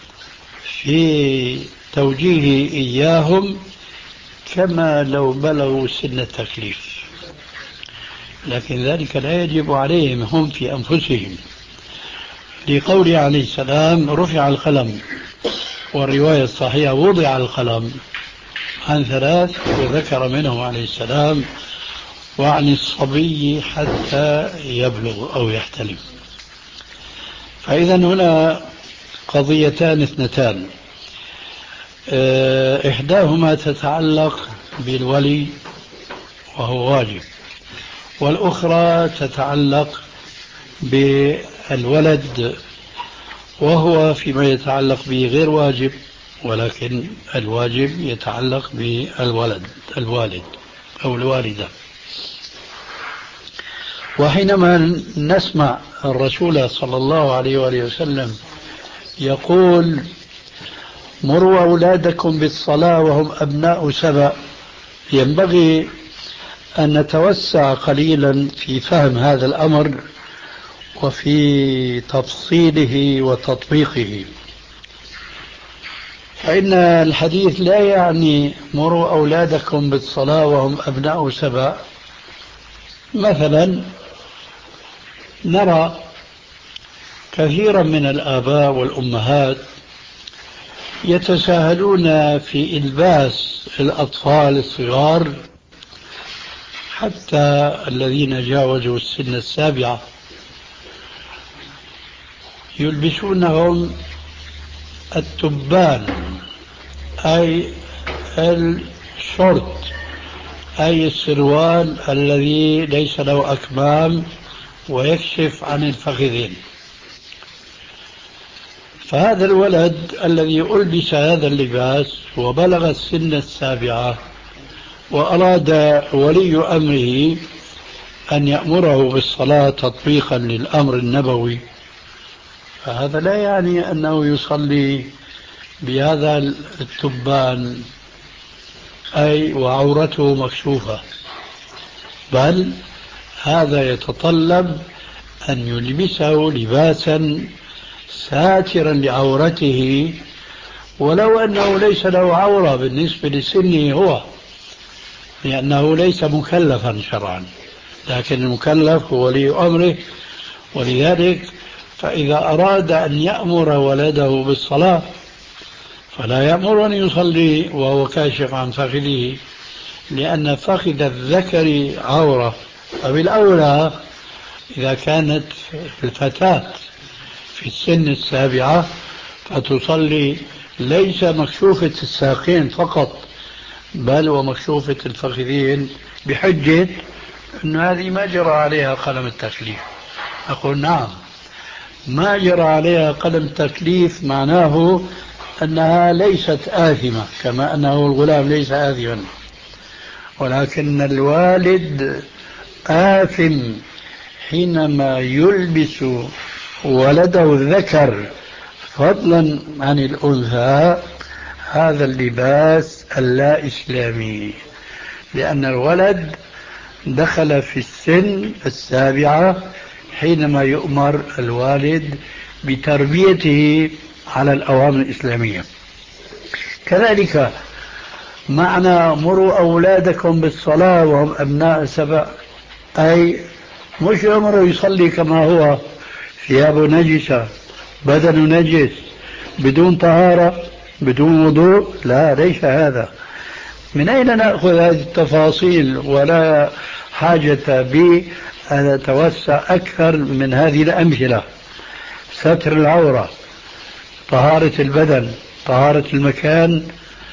في توجيه إياهم كما لو بلغوا سن التكليف، لكن ذلك لا يجب عليهم هم في أنفسهم، لقوله عليه السلام: رفع القلم، والرواية الصحيحة وضع القلم عن ثلاث، وذكر منهم عليه السلام: وعن الصبي حتى يبلغ أو يحتلم. فإذا هنا قضيتان اثنتان، إحداهما تتعلق بالولي وهو واجب، والأخرى تتعلق بالولد وهو فيما يتعلق به غير واجب، ولكن الواجب يتعلق بالولد الوالد أو الوالدة. وحينما نسمع الرسول صلى الله عليه وآله وسلم يقول: مروا أولادكم بالصلاة وهم أبناء سبع، ينبغي أن نتوسع قليلا في فهم هذا الأمر وفي تفصيله وتطبيقه. فإن الحديث لا يعني مروا أولادكم بالصلاة وهم أبناء سبع. مثلا نرى كثيرا من الآباء والأمهات يتساهلون في إلباس الأطفال الصغار حتى الذين جاوزوا السن السابعة، يلبسونهم التبان، أي شورت أي السروال الذي ليس له أكمام ويكشف عن الفخذين. فهذا الولد الذي ألبس هذا اللباس وبلغ السن السابعة وأراد ولي أمره أن يأمره بالصلاة تطبيقا للأمر النبوي، فهذا لا يعني أنه يصلي بهذا التبان أي وعورته مكشوفة، بل هذا يتطلب أن يلبسه لباسا ساترا لعورته ولو أنه ليس له عورة بالنسبة لسنه هو، لأنه ليس مكلفا شرعا، لكن المكلف هو ولي أمره. ولذلك فإذا أراد أن يأمر ولده بالصلاة فلا يأمر أن يصلي وهو كاشف عن فخذه، لأن فخذ الذكر عورة. فبالأولى إذا كانت الفتاة في السن السابعة فتصلي ليس مكشوفة الساقين فقط بل ومكشوفة الفخذين، بحجة أن هذه ما جرى عليها قلم التكليف. أقول نعم، ما جرى عليها قلم التكليف معناه أنها ليست آثمة كما أنه الغلام ليس آثما، ولكن الوالد آثم حينما يلبس ولده الذكر فضلا عن الأنثى هذا اللباس اللا إسلامي، لأن الولد دخل في السن السابعة حينما يؤمر الوالد بتربيته على الأوامر الإسلامية. كذلك معنى مروا أولادكم بالصلاة وهم أبناء سبع، أي مش أمره يصلي كما هو ثيابه نجسة بدنه نجس بدون طهارة بدون وضوء، لا ليس هذا. من أين نأخذ هذه التفاصيل؟ ولا حاجة بي أن أتوسع أكثر من هذه الأمثلة. ستر العورة، طهارة البدن، طهارة المكان.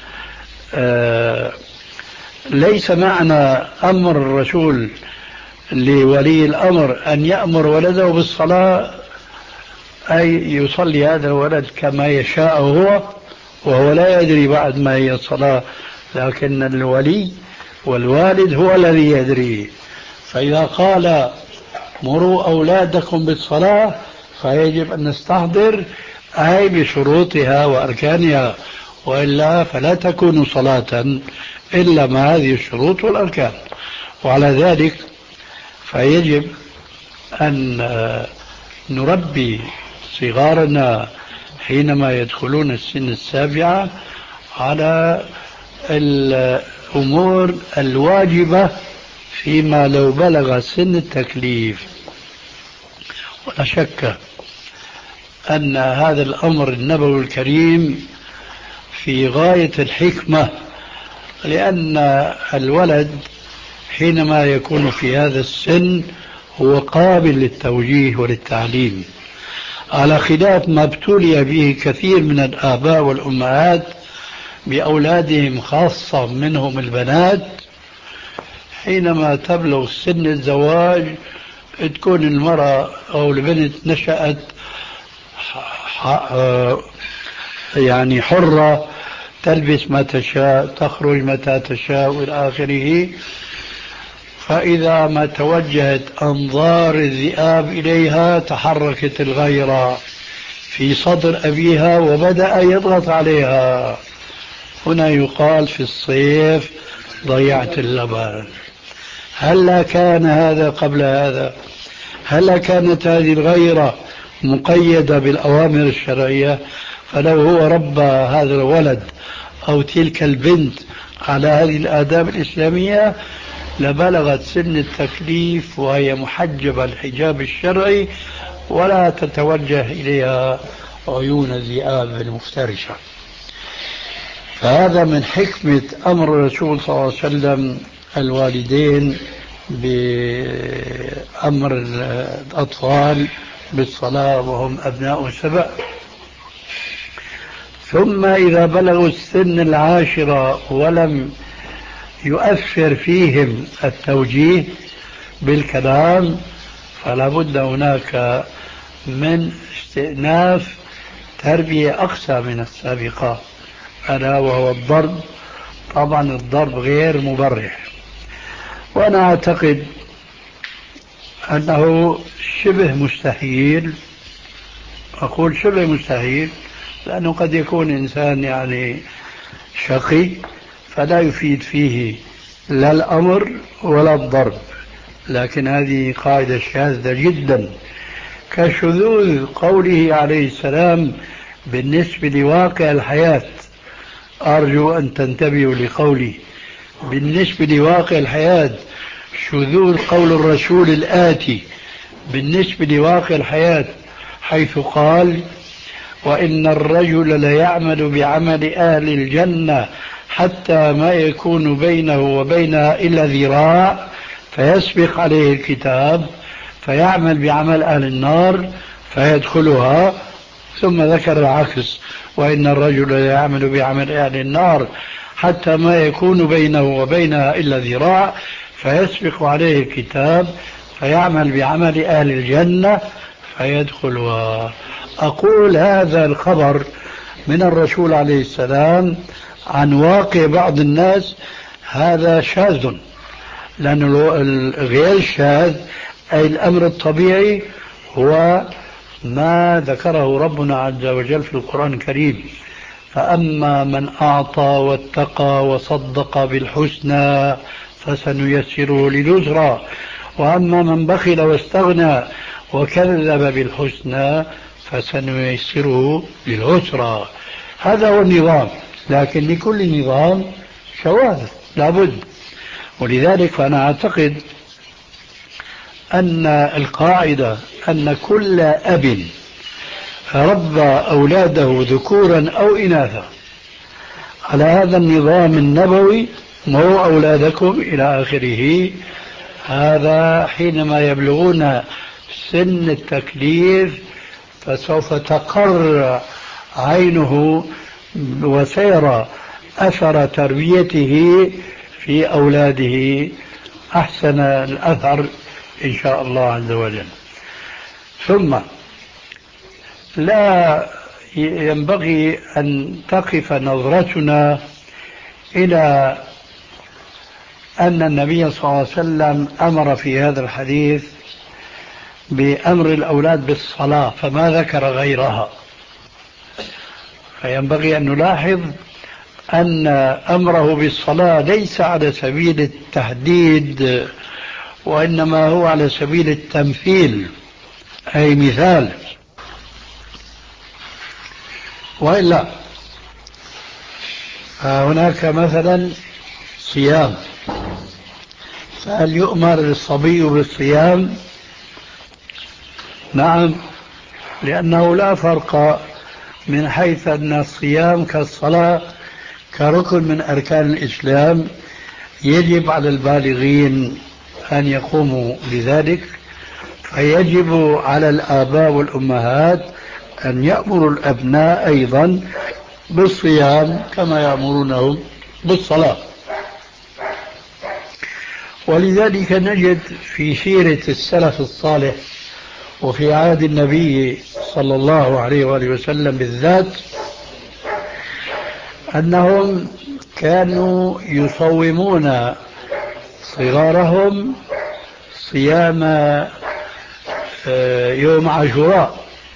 آه ليس معنى أمر الرسول لولي الأمر أن يأمر ولده بالصلاة أي يصلي هذا الولد كما يشاء هو وهو لا يدري بعد ما هي الصلاة، لكن الولي والوالد هو الذي يدري. فإذا قال مروا أولادكم بالصلاة فيجب أن نستحضر أي بشروطها وأركانها، وإلا فلا تكون صلاة إلا مع هذه الشروط والأركان. وعلى ذلك فيجب أن نربي صغارنا حينما يدخلون السن السابعة على الأمور الواجبة فيما لو بلغ سن التكليف. ولا شك أن هذا الأمر النبوي الكريم في غاية الحكمة، لأن الولد حينما يكون في هذا السن هو قابل للتوجيه وللتعليم، على خلاف ما ابتلي به كثير من الآباء والأمهات بأولادهم خاصة منهم البنات. حينما تبلغ سن الزواج تكون المرأة أو البنت نشأت يعني حرة، تلبس ما تشاء، تخرج متى تشاء وإلى آخره. فإذا ما توجهت أنظار الذئاب إليها تحركت الغيرة في صدر أبيها وبدأ يضغط عليها. هنا يقال في الصيف ضيعت اللبن. هل كان هذا قبل هذا؟ هل كانت هذه الغيرة مقيدة بالأوامر الشرعية؟ فلو هو ربى هذا الولد أو تلك البنت على هذه الآداب الإسلامية لبلغت سن التكليف وهي محجبة الحجاب الشرعي ولا تتوجه إليها عيون الذئاب المفترسة. فهذا من حكمة أمر الرسول صلى الله عليه وسلم الوالدين بأمر الأطفال بالصلاة وهم أبناء سبع. ثم إذا بلغوا السن العاشرة ولم يؤثر فيهم التوجيه بالكلام، فلا بد هناك من استئناف تربية أقسى من السابقة، ألا وهو الضرب. طبعا الضرب غير مبرح، وأنا أعتقد أنه شبه مستحيل. أقول شبه مستحيل لأنه قد يكون إنسان يعني شقي فلا يفيد فيه لا الأمر ولا الضرب، لكن هذه قاعدة شاذة جدا، كشذوذ قوله عليه السلام بالنسبة لواقع الحياة. أرجو أن تنتبهوا لقولي بالنسبة لواقع الحياة، شذوذ قول الرسول الآتي بالنسبة لواقع الحياة، حيث قال: وإن الرجل ليعمل بعمل أهل الجنة حتى ما يكون بينه وبينها إلا ذراع فيسبق عليه الكتاب فيعمل بعمل أهل النار فيدخلها. ثم ذكر العكس: وإن الرجل ليعمل بعمل أهل النار حتى ما يكون بينه وبينها إلا ذراع فيسبق عليه الكتاب فيعمل بعمل أهل الجنة فيدخلها. أقول هذا الخبر من الرسول عليه السلام عن واقع بعض الناس هذا شاذ، لأن الغير الشاذ أي الأمر الطبيعي هو ما ذكره ربنا عز وجل في القرآن الكريم: فأما من أعطى واتقى وصدق بالحسنى فسنيسره لليسرى، وأما من بخل واستغنى وكذب بالحسنى فسنيسره للعسرى. هذا هو النظام، لكن لكل نظام شواذ لابد. ولذلك فأنا أعتقد أن القاعدة أن كل أب ربى أولاده ذكورا أو إناثا على هذا النظام النبوي: مو أولادكم إلى آخره، هذا حينما يبلغون سن التكليف فسوف تقر عينه وسيرى أثر تربيته في أولاده أحسن الأثر إن شاء الله عز وجل. ثم لا ينبغي أن تقف نظرتنا إلى أن النبي صلى الله عليه وسلم أمر في هذا الحديث بأمر الأولاد بالصلاة فما ذكر غيرها. فينبغي أن نلاحظ أن أمره بالصلاة ليس على سبيل التحديد، وإنما هو على سبيل التمثيل، أي مثال. وإلا هناك مثلا صيام، فهل يؤمر الصبي بالصيام؟ نعم، لأنه لا فرق من حيث أن الصيام كالصلاة كركن من أركان الإسلام يجب على البالغين أن يقوموا بذلك، فيجب على الآباء والأمهات أن يأمروا الأبناء أيضا بالصيام كما يأمرونهم بالصلاة. ولذلك نجد في سيرة السلف الصالح وفي عهد النبي صلى الله عليه وآله وسلم بالذات أنهم كانوا يصومون صغارهم صيام يوم عاشوراء،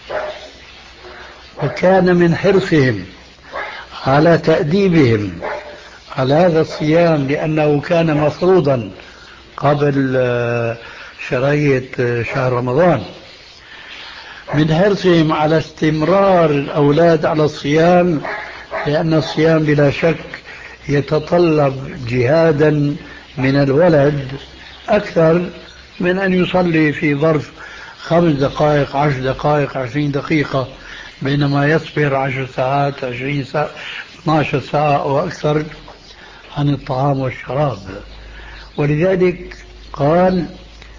وكان من حرصهم على تأديبهم على هذا الصيام لأنه كان مفروضا قبل شرعية شهر رمضان، من حرصهم على استمرار الأولاد على الصيام، لأن الصيام بلا شك يتطلب جهادا من الولد أكثر من أن يصلي في ظرف خمس دقائق عشر دقائق عشرين دقيقة، بينما يصبر عشر ساعات عشرين ساعة اثناشر ساعة أو أكثر عن الطعام والشراب. ولذلك قال: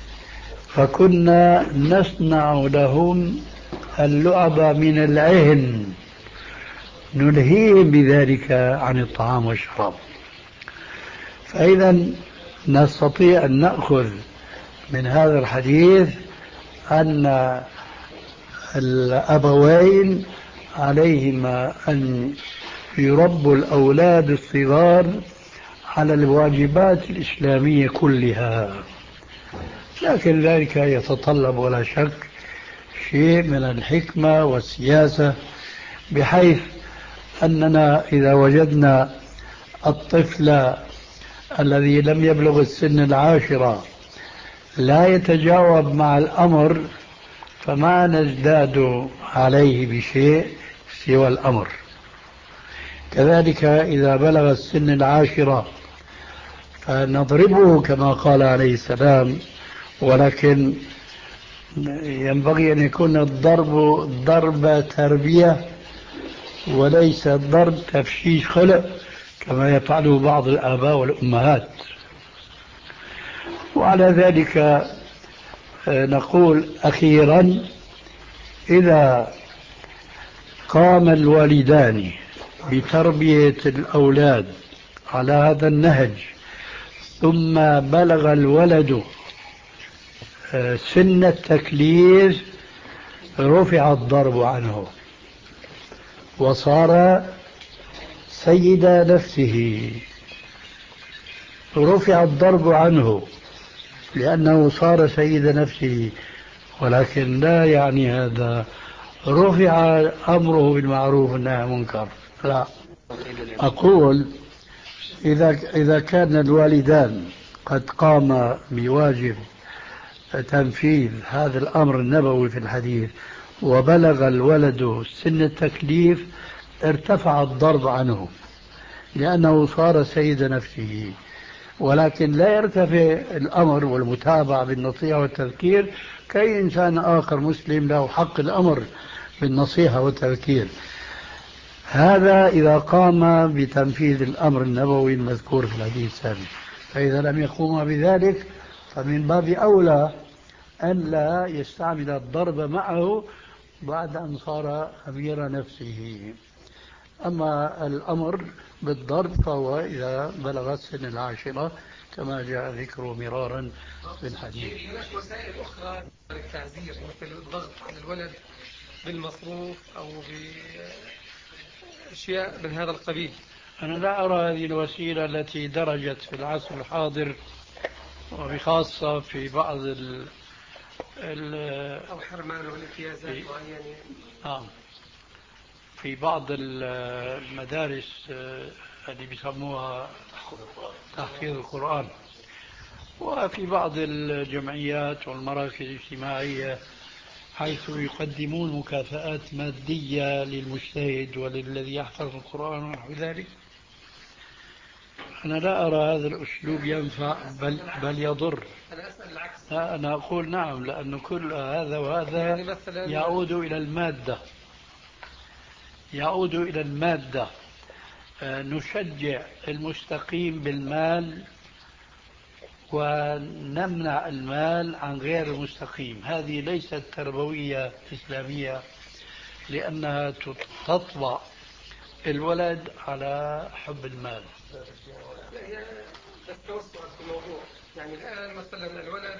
فكنا نصنع لهم اللعب من العهن نلهيهم بذلك عن الطعام والشراب. فإذا نستطيع أن نأخذ من هذا الحديث أن الأبوين عليهما أن يربوا الأولاد الصغار على الواجبات الإسلامية كلها، لكن ذلك يتطلب ولا شك شيء من الحكمة والسياسة، بحيث أننا إذا وجدنا الطفل الذي لم يبلغ السن العاشرة لا يتجاوب مع الأمر فما نزداد عليه بشيء سوى الأمر. كذلك إذا بلغ السن العاشرة فنضربه كما قال عليه السلام، ولكن ينبغي أن يكون الضرب ضرب تربية وليس ضرب تفشيش خلق كما يفعله بعض الآباء والأمهات. وعلى ذلك نقول أخيرا إذا قام الوالدان بتربية الأولاد على هذا النهج ثم بلغ الولد سن التكليف رفع الضرب عنه وصار سيد نفسه، رفع الضرب عنه لأنه صار سيد نفسه، ولكن لا يعني هذا رفع أمره بالمعروف والنهي عن المنكر، لا. أقول إذا إذا كان الوالدان قد قام بواجب تنفيذ هذا الأمر النبوي في الحديث وبلغ الولد سن التكليف ارتفع الضرب عنه لأنه صار سيد نفسه، ولكن لا يرتفع الأمر والمتابعة بالنصيحة والتذكير كأي إنسان آخر مسلم له حق الأمر بالنصيحة والتذكير. هذا إذا قام بتنفيذ الأمر النبوي المذكور في الحديث السابق، فإذا لم يقوم بذلك فمن باب أولى أن لا يستعمل الضرب معه بعد أن صار أمير نفسه. أما الأمر بالضرب فهو إذا بلغ السن العاشرة كما جاء ذكره مرارا في الحديث. هناك وسائل أخرى للتعزير مثل الضغط على الولد بالمصروف أو بأشياء من هذا القبيل. أنا لا أرى هذه الوسيلة التي درجت في العصر الحاضر، وبخاصة في بعض ال ال أو حرمان والامتيازات معينة. آه في بعض المدارس اللي بيسموها تحفيظ القرآن، وفي بعض الجمعيات والمراكز الاجتماعية حيث يقدمون مكافآت مادية للمجتهد وللذي يحفظ القرآن ونحو ذلك. أنا لا أرى هذا الأسلوب ينفع بل, بل يضر. أنا أسأل العكس. لا أنا أقول نعم، لأن كل هذا وهذا يعني يعود إلى المادة يعود إلى المادة نشجع المستقيم بالمال ونمنع المال عن غير المستقيم. هذه ليست تربوية إسلامية، لأنها تطبع الولد على حب المال. لا هي التوسع في الموضوع، يعني الآن مثلا الولد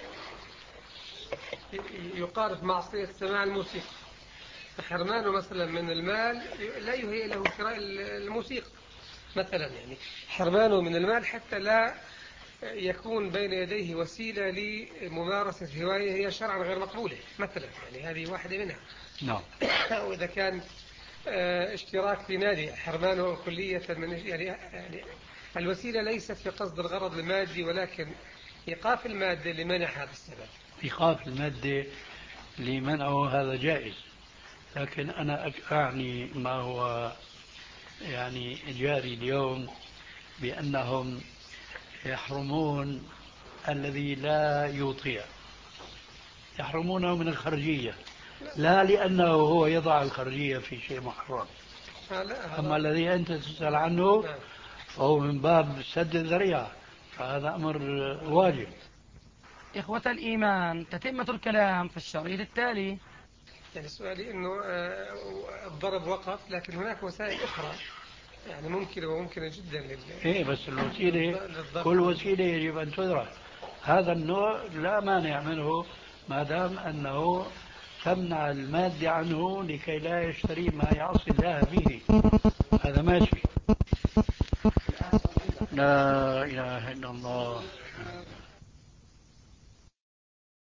يقارب معصية سماع الموسيقى، فحرمانه مثلا من المال لا يهيئ له شراء الموسيقى مثلا، يعني حرمانه من المال حتى لا يكون بين يديه وسيلة لممارسة هواية هي شرعا غير مقبولة مثلا، يعني هذه واحدة منها. نعم. أو إذا كان اشتراك في نادي حرمانه كلية من يعني, يعني الوسيلة ليست في قصد الغرض المادي، ولكن إيقاف المادة لمنع هذا السبب. إيقاف المادة لمنعه هذا جائز، لكن أنا أعني ما هو يعني جاري اليوم بأنهم يحرمون الذي لا يطيع، يحرمونه من الخرجية، لا لأنه هو يضع الخرجية في شيء محرم. أما الذي أنت تسأل عنه فهو من باب سد الذريعة، فهذا أمر واجب. إخوة الإيمان، تتمة الكلام في الشريط التالي. يعني سؤالي أنه الضرب وقف، لكن هناك وسائل أخرى يعني ممكن وممكنة جدا لل... إيه بس الوسيلة كل وسيلة يجب أن تدرس. هذا النوع لا مانع منه ما دام أنه تمنع المادة عنه لكي لا يشتري ما يعصي الله به، هذا ماشي. لا إله إلا الله.